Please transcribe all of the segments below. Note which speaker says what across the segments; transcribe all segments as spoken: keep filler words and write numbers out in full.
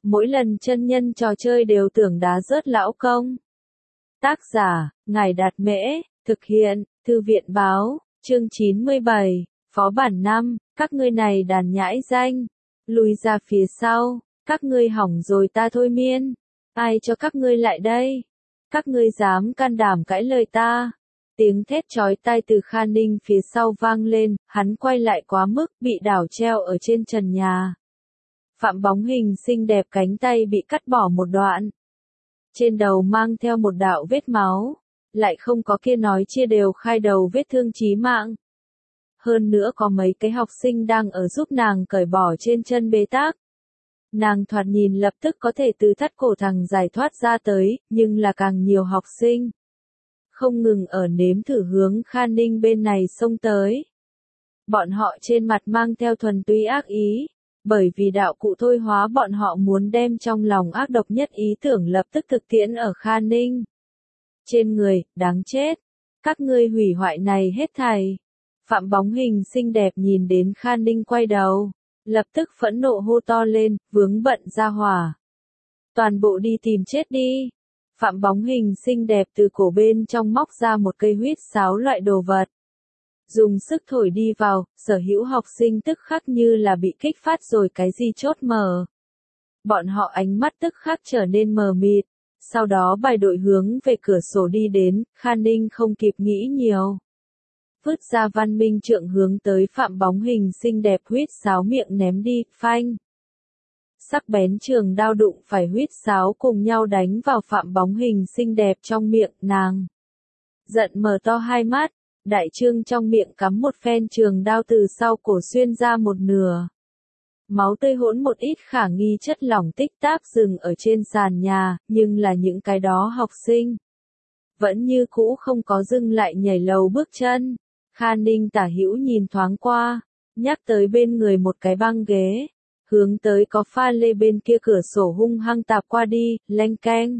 Speaker 1: Mỗi lần chân nhân trò chơi đều tưởng đá rớt lão công. Tác giả, Ngài Đạt Mễ, thực hiện, Thư viện Báo, chương chín mươi bảy, Phó bản năm, các ngươi này đàn nhãi danh. Lùi ra phía sau, các ngươi hỏng rồi ta thôi miên. Ai cho các ngươi lại đây? Các ngươi dám can đảm cãi lời ta? Tiếng thét chói tai từ Kha Ninh phía sau vang lên, hắn quay lại quá mức, bị đảo treo ở trên trần nhà. Phạm bóng hình xinh đẹp cánh tay bị cắt bỏ một đoạn. Trên đầu mang theo một đạo vết máu, lại không có kia nói chia đều khai đầu vết thương chí mạng. Hơn nữa có mấy cái học sinh đang ở giúp nàng cởi bỏ trên chân bế tắc. Nàng thoạt nhìn lập tức có thể từ thắt cổ thằng giải thoát ra tới, nhưng là càng nhiều học sinh. Không ngừng ở nếm thử hướng Kha Ninh bên này xông tới. Bọn họ trên mặt mang theo thuần túy ác ý, bởi vì đạo cụ thôi hóa bọn họ muốn đem trong lòng ác độc nhất ý tưởng lập tức thực tiễn ở Kha Ninh. Trên người, đáng chết. Các ngươi hủy hoại này hết thảy. Phạm bóng hình xinh đẹp nhìn đến Kha Ninh quay đầu, lập tức phẫn nộ hô to lên, vướng bận ra hỏa. Toàn bộ đi tìm chết đi. Phạm bóng hình xinh đẹp từ cổ bên trong móc ra một cây huýt sáo loại đồ vật. Dùng sức thổi đi vào, sở hữu học sinh tức khắc như là bị kích phát rồi cái gì chốt mở. Bọn họ ánh mắt tức khắc trở nên mờ mịt, sau đó bài đội hướng về cửa sổ đi đến, Kha Ninh không kịp nghĩ nhiều. Vứt ra văn minh trượng hướng tới phạm bóng hình xinh đẹp huýt sáo miệng ném đi, phanh. Sắc bén trường đao đụng phải huýt sáo cùng nhau đánh vào phạm bóng hình xinh đẹp trong miệng nàng. Giận mở to hai mắt, đại trương trong miệng cắm một phen trường đao từ sau cổ xuyên ra một nửa. Máu tươi hỗn một ít khả nghi chất lỏng tích táp dừng ở trên sàn nhà, nhưng là những cái đó học sinh. Vẫn như cũ không có dừng lại nhảy lầu bước chân. Kha Ninh tả hữu nhìn thoáng qua, nhắc tới bên người một cái băng ghế. Hướng tới có pha lê bên kia cửa sổ hung hăng tạp qua đi, leng keng.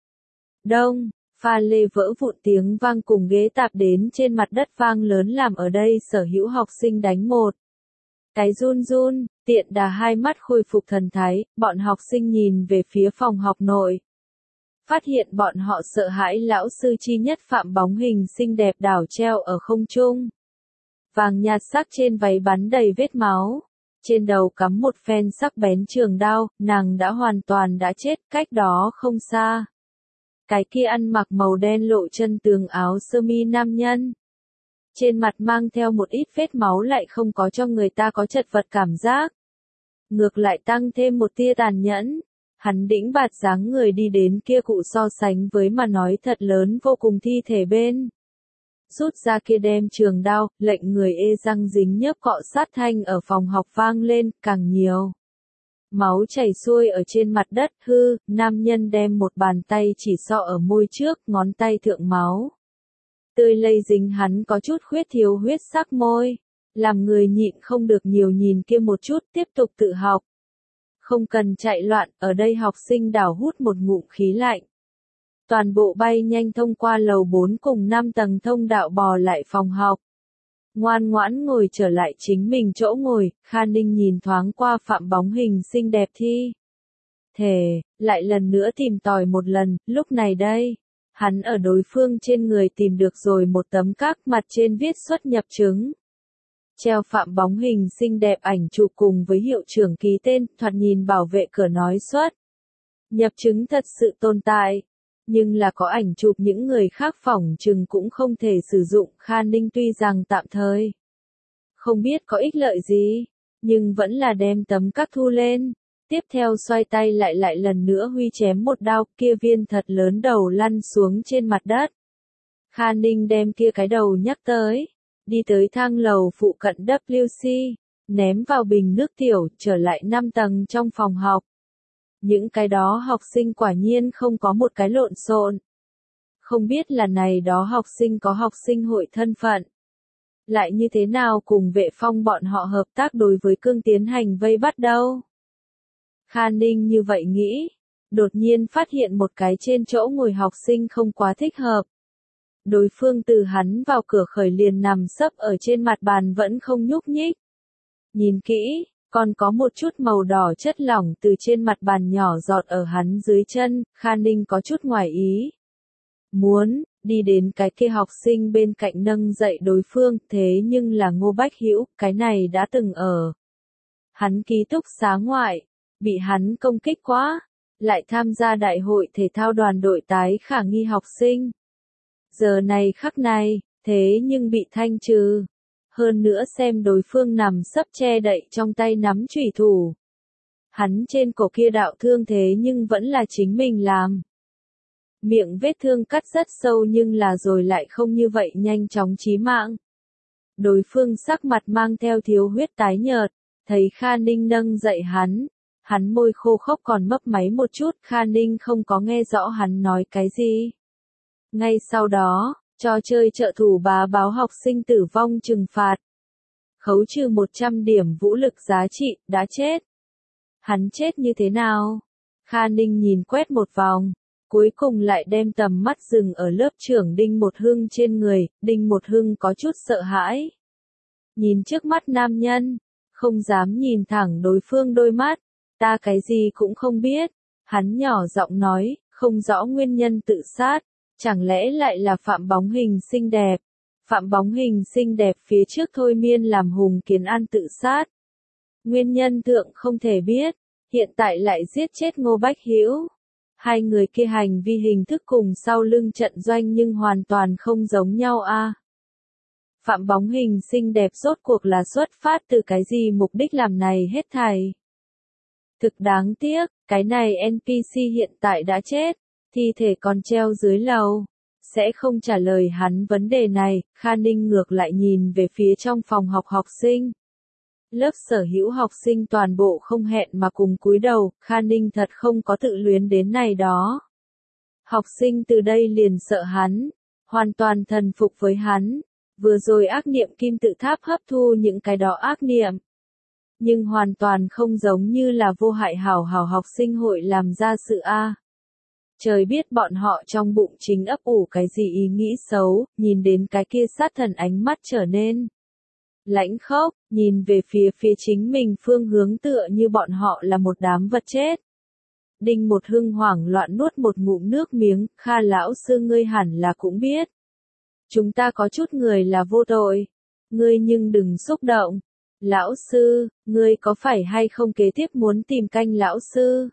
Speaker 1: Đông, pha lê vỡ vụn tiếng vang cùng ghế tạp đến trên mặt đất vang lớn làm ở đây sở hữu học sinh đánh một. Cái run run, tiện đà hai mắt khôi phục thần thái, bọn học sinh nhìn về phía phòng học nội. Phát hiện bọn họ sợ hãi lão sư chi nhất phạm bóng hình xinh đẹp đảo treo ở không trung. Vàng nhạt sắc trên váy bắn đầy vết máu. Trên đầu cắm một phen sắc bén trường đao, nàng đã hoàn toàn đã chết, cách đó không xa. Cái kia ăn mặc màu đen lộ chân tường áo sơ mi nam nhân. Trên mặt mang theo một ít vết máu lại không có cho người ta có chật vật cảm giác. Ngược lại tăng thêm một tia tàn nhẫn. Hắn đĩnh bạt dáng người đi đến kia cụ so sánh với mà nói thật lớn vô cùng thi thể bên. Rút ra kia đem trường đao, lệnh người ê răng dính nhớp cọ sát thanh ở phòng học vang lên, càng nhiều. Máu chảy xuôi ở trên mặt đất, hư, nam nhân đem một bàn tay chỉ sọ ở môi trước, ngón tay thượng máu. Tươi lây dính hắn có chút khuyết thiếu huyết sắc môi, làm người nhịn không được nhiều nhìn kia một chút, tiếp tục tự học. Không cần chạy loạn, ở đây học sinh đảo hút một ngụm khí lạnh. Toàn bộ bay nhanh thông qua lầu bốn cùng năm tầng thông đạo bò lại phòng học. Ngoan ngoãn ngồi trở lại chính mình chỗ ngồi, Kha Ninh nhìn thoáng qua phạm bóng hình xinh đẹp thi. Thề, lại lần nữa tìm tòi một lần, lúc này đây. Hắn ở đối phương trên người tìm được rồi một tấm các mặt trên viết xuất nhập chứng. Treo phạm bóng hình xinh đẹp ảnh chụp cùng với hiệu trưởng ký tên, thoạt nhìn bảo vệ cửa nói xuất. Nhập chứng thật sự tồn tại. Nhưng là có ảnh chụp những người khác phỏng chừng cũng không thể sử dụng, Kha Ninh tuy rằng tạm thời không biết có ích lợi gì, nhưng vẫn là đem tấm các thu lên. Tiếp theo xoay tay lại lại lần nữa huy chém một đao, kia viên thật lớn đầu lăn xuống trên mặt đất. Kha Ninh đem kia cái đầu nhắc tới, đi tới thang lầu phụ cận W C, ném vào bình nước tiểu, trở lại năm tầng trong phòng học. Những cái đó học sinh quả nhiên không có một cái lộn xộn. Không biết là này đó học sinh có học sinh hội thân phận. Lại như thế nào cùng vệ phong bọn họ hợp tác đối với cương tiến hành vây bắt đâu. Kha Ninh như vậy nghĩ, đột nhiên phát hiện một cái trên chỗ ngồi học sinh không quá thích hợp. Đối phương từ hắn vào cửa khởi liền nằm sấp ở trên mặt bàn vẫn không nhúc nhích. Nhìn kỹ, Còn có một chút màu đỏ chất lỏng từ trên mặt bàn nhỏ giọt ở hắn dưới chân, Kha Ninh có chút ngoài ý. Muốn, đi đến cái kia học sinh bên cạnh nâng dậy đối phương, thế nhưng là Ngô Bách Hữu, cái này đã từng ở. Hắn ký túc xá ngoại, bị hắn công kích quá, lại tham gia đại hội thể thao đoàn đội tái khả nghi học sinh. Giờ này khắc này, thế nhưng bị thanh trừ. Hơn nữa xem đối phương nằm sấp che đậy trong tay nắm chủy thủ. Hắn trên cổ kia đạo thương thế nhưng vẫn là chính mình làm. Miệng vết thương cắt rất sâu nhưng là rồi lại không như vậy nhanh chóng chí mạng. Đối phương sắc mặt mang theo thiếu huyết tái nhợt, thấy Kha Ninh nâng dậy hắn. Hắn môi khô khốc còn mấp máy một chút, Kha Ninh không có nghe rõ hắn nói cái gì. Ngay sau đó, trò chơi trợ thủ bá báo học sinh tử vong trừng phạt. Khấu trừ một trăm điểm vũ lực giá trị, đã chết. Hắn chết như thế nào? Kha Ninh nhìn quét một vòng, cuối cùng lại đem tầm mắt dừng ở lớp trưởng Đinh Một Hưng trên người, Đinh Một Hưng có chút sợ hãi. Nhìn trước mắt nam nhân, không dám nhìn thẳng đối phương đôi mắt, ta cái gì cũng không biết. Hắn nhỏ giọng nói, không rõ nguyên nhân tự sát. Chẳng lẽ lại là Phạm Bóng Hình xinh đẹp? Phạm Bóng Hình xinh đẹp phía trước thôi miên làm Hùng Kiến An tự sát. Nguyên nhân thượng không thể biết, hiện tại lại giết chết Ngô Bách Hữu. Hai người kia hành vi hình thức cùng sau lưng trận doanh nhưng hoàn toàn không giống nhau a. À. Phạm Bóng Hình xinh đẹp rốt cuộc là xuất phát từ cái gì mục đích làm này hết thảy. Thực đáng tiếc, cái này en pê xê hiện tại đã chết. Thi thể còn treo dưới lầu, sẽ không trả lời hắn vấn đề này. Kha Ninh ngược lại nhìn về phía trong phòng học học sinh. Lớp sở hữu học sinh toàn bộ không hẹn mà cùng cúi đầu, Kha Ninh thật không có tự luyến đến này đó. Học sinh từ đây liền sợ hắn, hoàn toàn thần phục với hắn, vừa rồi ác niệm kim tự tháp hấp thu những cái đó ác niệm. Nhưng hoàn toàn không giống như là vô hại hảo hảo học sinh hội làm ra sự A. Trời biết bọn họ trong bụng chính ấp ủ cái gì ý nghĩ xấu, nhìn đến cái kia sát thần ánh mắt trở nên lãnh khốc, nhìn về phía phía chính mình phương hướng tựa như bọn họ là một đám vật chết. Đinh Một Hưng hoảng loạn nuốt một ngụm nước miếng, Kha lão sư ngươi hẳn là cũng biết. Chúng ta có chút người là vô tội, ngươi nhưng đừng xúc động. Lão sư, ngươi có phải hay không kế tiếp muốn tìm canh lão sư?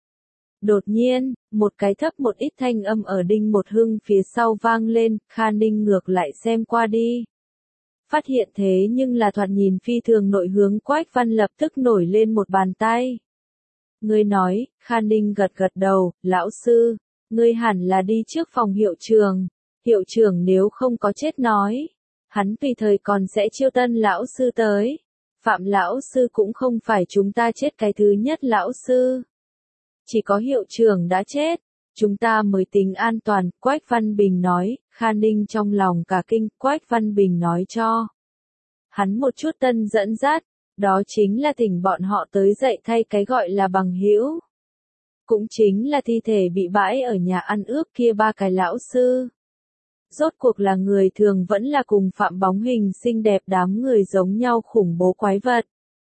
Speaker 1: Đột nhiên, một cái thấp một ít thanh âm ở Đinh Một Hưng phía sau vang lên, Kha Ninh ngược lại xem qua đi. Phát hiện thế nhưng là thoạt nhìn phi thường nội hướng Quách Văn lập tức nổi lên một bàn tay. Ngươi nói, Kha Ninh gật gật đầu, lão sư, ngươi hẳn là đi trước phòng hiệu trưởng. Hiệu trưởng nếu không có chết nói, hắn tùy thời còn sẽ chiêu tân lão sư tới. Phạm lão sư cũng không phải chúng ta chết cái thứ nhất lão sư. Chỉ có hiệu trưởng đã chết, chúng ta mới tính an toàn, Quách Văn Bình nói. Kha Ninh trong lòng cả kinh, Quách Văn Bình nói cho hắn một chút tân dẫn dắt, đó chính là thỉnh bọn họ tới dậy thay cái gọi là bằng hữu. Cũng chính là thi thể bị bãi ở nhà ăn ước kia ba cái lão sư. Rốt cuộc là người thường vẫn là cùng Phạm Bóng Hình xinh đẹp đám người giống nhau khủng bố quái vật.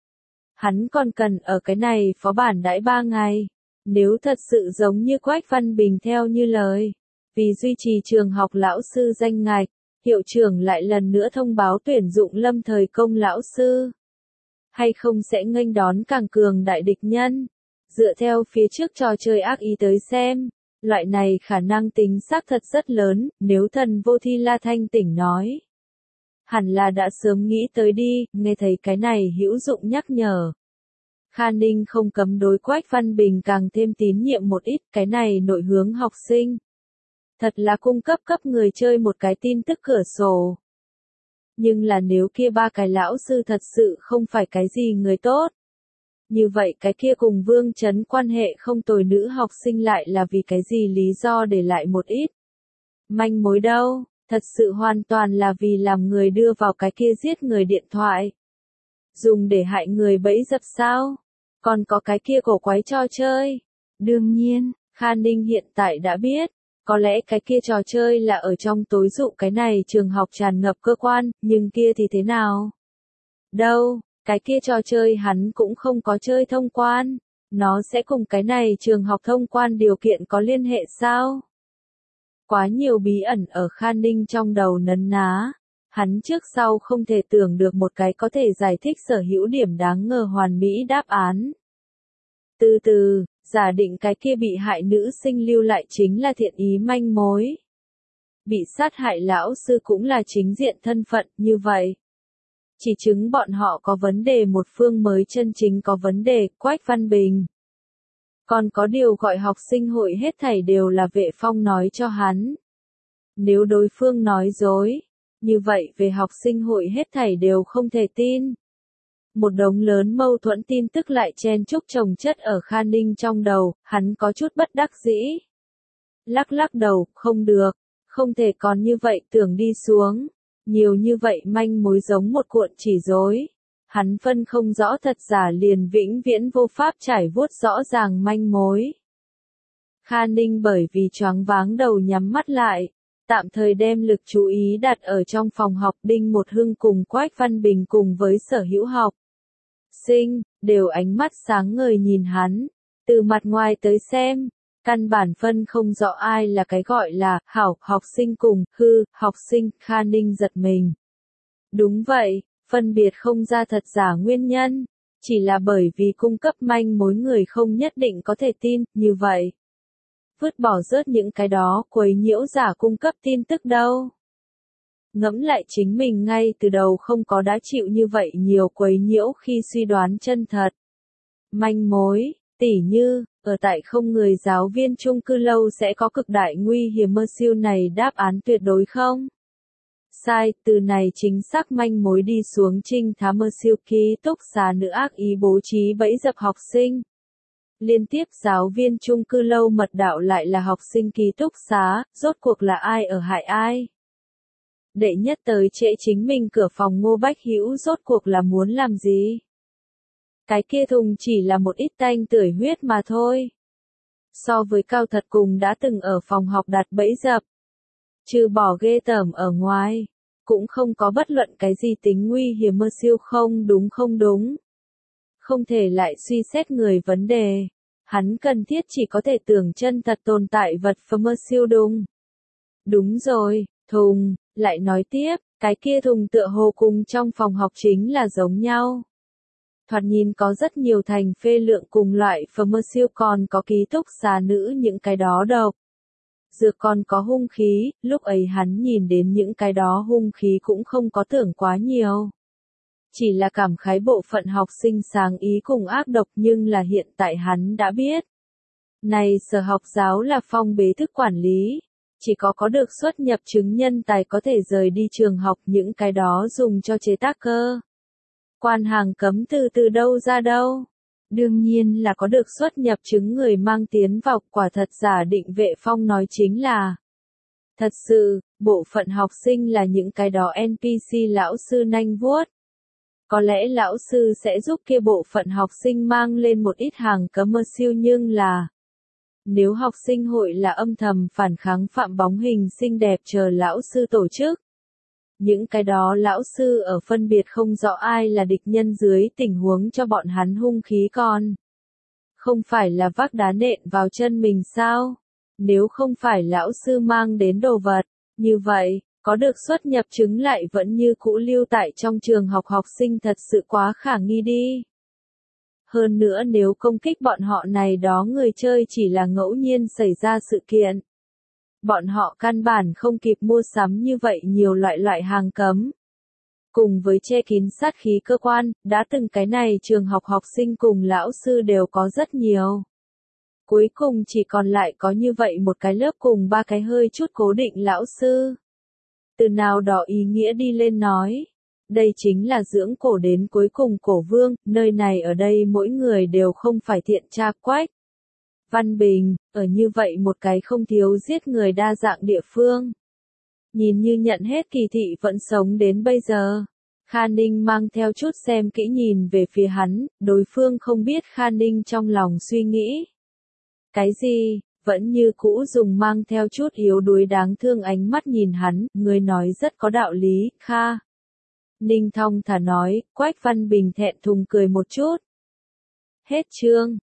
Speaker 1: Hắn còn cần ở cái này phó bản đãi ba ngày. Nếu thật sự giống như Quách Văn Bình theo như lời, vì duy trì trường học lão sư danh ngạch, hiệu trưởng lại lần nữa thông báo tuyển dụng lâm thời công lão sư. Hay không sẽ nghênh đón càng cường đại địch nhân. Dựa theo phía trước trò chơi ác ý tới xem, loại này khả năng tính xác thật rất lớn, nếu thần vô thi La thanh tỉnh nói. Hẳn là đã sớm nghĩ tới đi, nghe thấy cái này hữu dụng nhắc nhở. Kha Ninh không cấm đối Quách Văn Bình càng thêm tín nhiệm một ít, cái này nội hướng học sinh. Thật là cung cấp cấp người chơi một cái tin tức cửa sổ. Nhưng là nếu kia ba cái lão sư thật sự không phải cái gì người tốt. Như vậy cái kia cùng Vương Trấn quan hệ không tồi nữ học sinh lại là vì cái gì lý do để lại một ít. Manh mối đâu, thật sự hoàn toàn là vì làm người đưa vào cái kia giết người điện thoại. Dùng để hại người bẫy dập sao? Còn có cái kia cổ quái trò chơi. Đương nhiên, Kha Ninh hiện tại đã biết, có lẽ cái kia trò chơi là ở trong tối dụ cái này trường học tràn ngập cơ quan, nhưng kia thì thế nào? Đâu, Cái kia trò chơi hắn cũng không có chơi thông quan. Nó sẽ cùng cái này trường học thông quan điều kiện có liên hệ sao? Quá nhiều bí ẩn ở Kha Ninh trong đầu nấn ná. Hắn trước sau không thể tưởng được một cái có thể giải thích sở hữu điểm đáng ngờ hoàn mỹ đáp án. Từ từ, giả định cái kia bị hại nữ sinh lưu lại chính là thiện ý manh mối. Bị sát hại lão sư cũng là chính diện thân phận, như vậy. Chỉ chứng bọn họ có vấn đề một phương mới chân chính có vấn đề, Quách Văn Bình. Còn có điều gọi học sinh hội hết thảy đều là Vệ Phong nói cho hắn. Nếu đối phương nói dối, như vậy về học sinh hội hết thảy đều không thể tin. Một đống lớn mâu thuẫn tin tức lại chen chúc chồng chất ở Kha Ninh trong đầu, hắn có chút bất đắc dĩ. Lắc lắc đầu, không được, không thể còn như vậy tưởng đi xuống. Nhiều như vậy manh mối giống một cuộn chỉ rối. Hắn phân không rõ thật giả liền vĩnh viễn vô pháp trải vuốt rõ ràng manh mối. Kha Ninh bởi vì choáng váng đầu nhắm mắt lại, tạm thời đem lực chú ý đặt ở trong phòng học. Đinh Một Hưng cùng Quách Văn Bình cùng với sở hữu học sinh, đều ánh mắt sáng ngời nhìn hắn. Từ mặt ngoài tới xem, căn bản phân không rõ ai là cái gọi là hảo học sinh cùng hư học sinh. Kha Ninh giật mình. Đúng vậy, phân biệt không ra thật giả nguyên nhân, chỉ là bởi vì cung cấp manh mối người không nhất định có thể tin, như vậy. Vứt bỏ rớt những cái đó quấy nhiễu giả cung cấp tin tức đâu. Ngẫm lại chính mình ngay từ đầu không có đã chịu như vậy nhiều quấy nhiễu khi suy đoán chân thật. Manh mối, tỉ như, ở tại không người giáo viên chung cư lâu sẽ có cực đại nguy hiểm mơ siêu này đáp án tuyệt đối không? Sai, từ này chính xác manh mối đi xuống trinh thám mơ siêu ký túc xá nữ ác ý bố trí bẫy dập học sinh. Liên tiếp giáo viên chung cư lâu mật đạo lại là học sinh ký túc xá, rốt cuộc là ai ở hại ai? Đệ nhất tới trễ chính mình cửa phòng Ngô Bách Hữu rốt cuộc là muốn làm gì? Cái kia thùng chỉ là một ít tanh tưởi huyết mà thôi. So với Cao Thật cùng đã từng ở phòng học đặt bẫy dập, trừ bỏ ghê tởm ở ngoài, cũng không có bất luận cái gì tính nguy hiểm mơ siêu. Không đúng không đúng. Không thể lại suy xét người vấn đề. Hắn cần thiết chỉ có thể tưởng chân thật tồn tại vật phẩm mơ siêu đúng. Đúng rồi, thùng, lại nói tiếp, cái kia thùng tựa hồ cùng trong phòng học chính là giống nhau. Thoạt nhìn có rất nhiều thành phê lượng cùng loại phẩm mơ siêu, còn có ký túc xá nữ những cái đó độc. Dược còn có hung khí, lúc ấy hắn nhìn đến những cái đó hung khí cũng không có tưởng quá nhiều. Chỉ là cảm khái bộ phận học sinh sáng ý cùng ác độc, nhưng là hiện tại hắn đã biết. Này sở học giáo là phong bế thức quản lý. Chỉ có có được xuất nhập chứng nhân tài có thể rời đi trường học, những cái đó dùng cho chế tác cơ quan hàng cấm từ từ đâu ra đâu. Đương nhiên là có được xuất nhập chứng người mang tiến vào. Quả thật giả định Vệ Phong nói chính là thật sự, bộ phận học sinh là những cái đó en pê xê lão sư nanh vuốt. Có lẽ lão sư sẽ giúp kia bộ phận học sinh mang lên một ít hàng cấm mơ siêu, nhưng là nếu học sinh hội là âm thầm phản kháng phạm bóng hình xinh đẹp chờ lão sư tổ chức. Những cái đó lão sư ở phân biệt không rõ ai là địch nhân dưới tình huống cho bọn hắn hung khí còn. Không phải là vác đá nện vào chân mình sao? Nếu không phải lão sư mang đến đồ vật, như vậy, có được xuất nhập chứng lại vẫn như cũ lưu tại trong trường học học sinh thật sự quá khả nghi đi. Hơn nữa nếu công kích bọn họ này đó người chơi chỉ là ngẫu nhiên xảy ra sự kiện. Bọn họ căn bản không kịp mua sắm như vậy nhiều loại loại hàng cấm. Cùng với che kín sát khí cơ quan, đã từng cái này trường học học sinh cùng lão sư đều có rất nhiều. Cuối cùng chỉ còn lại có như vậy một cái lớp cùng ba cái hơi chút cố định lão sư. Từ nào đó ý nghĩa đi lên nói. Đây chính là dưỡng cổ đến cuối cùng cổ vương, nơi này ở đây mỗi người đều không phải thiện tra. Quách Văn Bình, ở như vậy một cái không thiếu giết người đa dạng địa phương. Nhìn như nhận hết kỳ thị vẫn sống đến bây giờ. Kha Ninh mang theo chút xem kỹ nhìn về phía hắn, đối phương không biết Kha Ninh trong lòng suy nghĩ. Cái gì, vẫn như cũ dùng mang theo chút yếu đuối đáng thương ánh mắt nhìn hắn, người nói rất có đạo lý, Kha Ninh thong thả nói, Quách Văn Bình thẹn thùng cười một chút. Hết chương.